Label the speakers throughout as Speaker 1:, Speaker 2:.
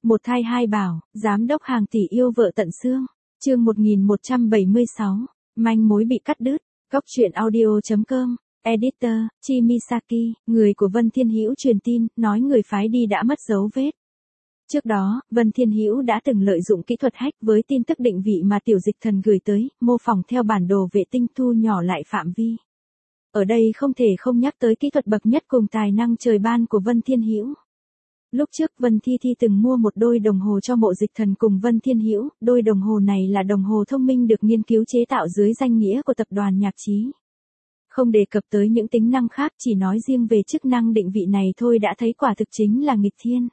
Speaker 1: Một thai hai bảo, giám đốc hàng tỷ yêu vợ tận xương. Chương 1176, manh mối bị cắt đứt. Góc truyện audio.com. Editor, Chimisaki, người của Vân Thiên Hữu truyền tin, nói người phái đi đã mất dấu vết. Trước đó, Vân Thiên Hữu đã từng lợi dụng kỹ thuật hack với tin tức định vị mà Tiểu Dịch Thần gửi tới, mô phỏng theo bản đồ vệ tinh thu nhỏ lại phạm vi. Ở đây không thể không nhắc tới kỹ thuật bậc nhất cùng tài năng trời ban của Vân Thiên Hữu. Lúc trước Vân Thi Thi từng mua một đôi đồng hồ cho Mộ Dịch Thần cùng Vân Thiên Hữu, đôi đồng hồ này là đồng hồ thông minh được nghiên cứu chế tạo dưới danh nghĩa của tập đoàn Nhạc Chí. Không đề cập tới những tính năng khác, chỉ nói riêng về chức năng định vị này thôi đã thấy quả thực chính là nghịch thiên.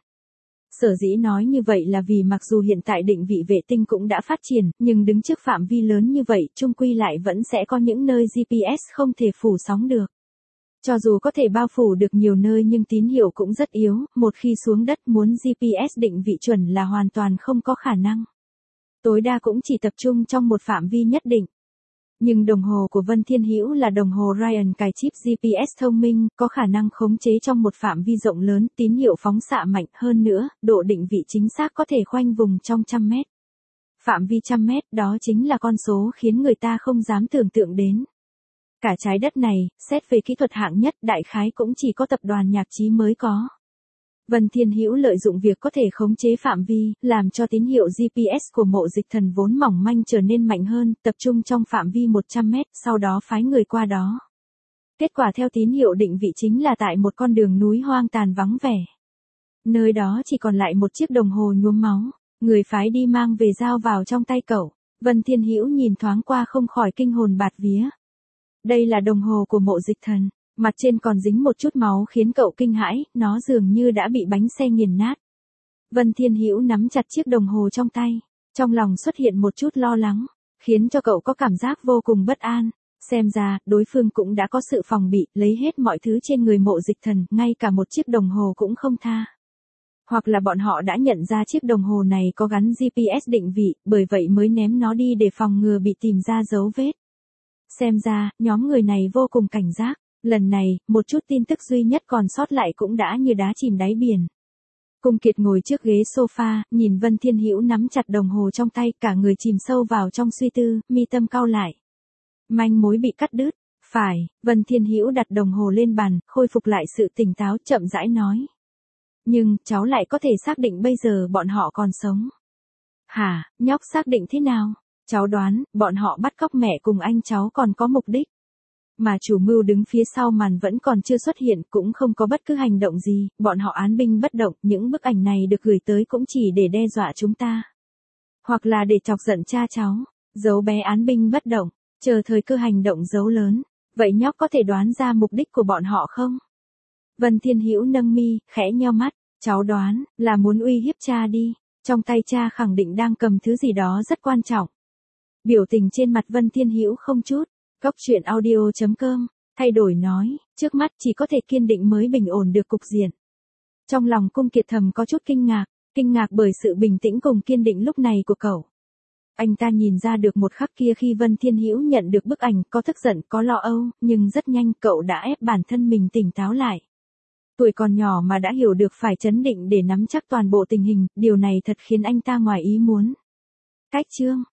Speaker 1: Sở dĩ nói như vậy là vì mặc dù hiện tại định vị vệ tinh cũng đã phát triển, nhưng đứng trước phạm vi lớn như vậy, chung quy lại vẫn sẽ có những nơi GPS không thể phủ sóng được. Cho dù có thể bao phủ được nhiều nơi nhưng tín hiệu cũng rất yếu, một khi xuống đất muốn GPS định vị chuẩn là hoàn toàn không có khả năng. Tối đa cũng chỉ tập trung trong một phạm vi nhất định. Nhưng đồng hồ của Vân Thiên Hữu là đồng hồ Ryan cài chip GPS thông minh, có khả năng khống chế trong một phạm vi rộng lớn, tín hiệu phóng xạ mạnh hơn nữa, độ định vị chính xác có thể khoanh vùng trong trăm mét. Phạm vi trăm mét đó chính là con số khiến người ta không dám tưởng tượng đến. Cả trái đất này, xét về kỹ thuật hạng nhất đại khái cũng chỉ có tập đoàn Nhạc Chí mới có. Vân Thiên Hữu lợi dụng việc có thể khống chế phạm vi, làm cho tín hiệu GPS của Mộ Dịch Thần vốn mỏng manh trở nên mạnh hơn, tập trung trong phạm vi 100 mét, sau đó phái người qua đó. Kết quả theo tín hiệu định vị chính là tại một con đường núi hoang tàn vắng vẻ. Nơi đó chỉ còn lại một chiếc đồng hồ nhuốm máu, người phái đi mang về giao vào trong tay cậu. Vân Thiên Hữu nhìn thoáng qua không khỏi kinh hồn bạt vía. Đây là đồng hồ của Mộ Dịch Thần. Mặt trên còn dính một chút máu khiến cậu kinh hãi, nó dường như đã bị bánh xe nghiền nát. Vân Thiên Hữu nắm chặt chiếc đồng hồ trong tay, trong lòng xuất hiện một chút lo lắng, khiến cho cậu có cảm giác vô cùng bất an. Xem ra, đối phương cũng đã có sự phòng bị, lấy hết mọi thứ trên người Mộ Dịch Thần, ngay cả một chiếc đồng hồ cũng không tha. Hoặc là bọn họ đã nhận ra chiếc đồng hồ này có gắn GPS định vị, bởi vậy mới ném nó đi để phòng ngừa bị tìm ra dấu vết. Xem ra, nhóm người này vô cùng cảnh giác. Lần này, một chút tin tức duy nhất còn sót lại cũng đã như đá chìm đáy biển. Cung Kiệt ngồi trước ghế sofa, nhìn Vân Thiên Hữu nắm chặt đồng hồ trong tay, cả người chìm sâu vào trong suy tư, mi tâm cau lại. Manh mối bị cắt đứt. Phải, Vân Thiên Hữu đặt đồng hồ lên bàn, khôi phục lại sự tỉnh táo, chậm rãi nói. Nhưng, cháu lại có thể xác định bây giờ bọn họ còn sống. Hả, nhóc xác định thế nào? Cháu đoán, bọn họ bắt cóc mẹ cùng anh cháu còn có mục đích. Mà chủ mưu đứng phía sau màn vẫn còn chưa xuất hiện, cũng không có bất cứ hành động gì, bọn họ án binh bất động, những bức ảnh này được gửi tới cũng chỉ để đe dọa chúng ta. Hoặc là để chọc giận cha cháu, giấu bé án binh bất động, chờ thời cơ hành động giấu lớn. Vậy nhóc có thể đoán ra mục đích của bọn họ không? Vân Thiên Hữu nâng mi, khẽ nheo mắt, cháu đoán, là muốn uy hiếp cha đi, trong tay cha khẳng định đang cầm thứ gì đó rất quan trọng. Biểu tình trên mặt Vân Thiên Hữu không chút. Góc truyện audio.com, thay đổi nói, trước mắt chỉ có thể kiên định mới bình ổn được cục diện. Trong lòng Cung Kiệt thầm có chút kinh ngạc bởi sự bình tĩnh cùng kiên định lúc này của cậu. Anh ta nhìn ra được một khắc kia khi Vân Thiên Hữu nhận được bức ảnh, có tức giận, có lo âu, nhưng rất nhanh cậu đã ép bản thân mình tỉnh táo lại. Tuổi còn nhỏ mà đã hiểu được phải trấn định để nắm chắc toàn bộ tình hình, điều này thật khiến anh ta ngoài ý muốn. Cách chương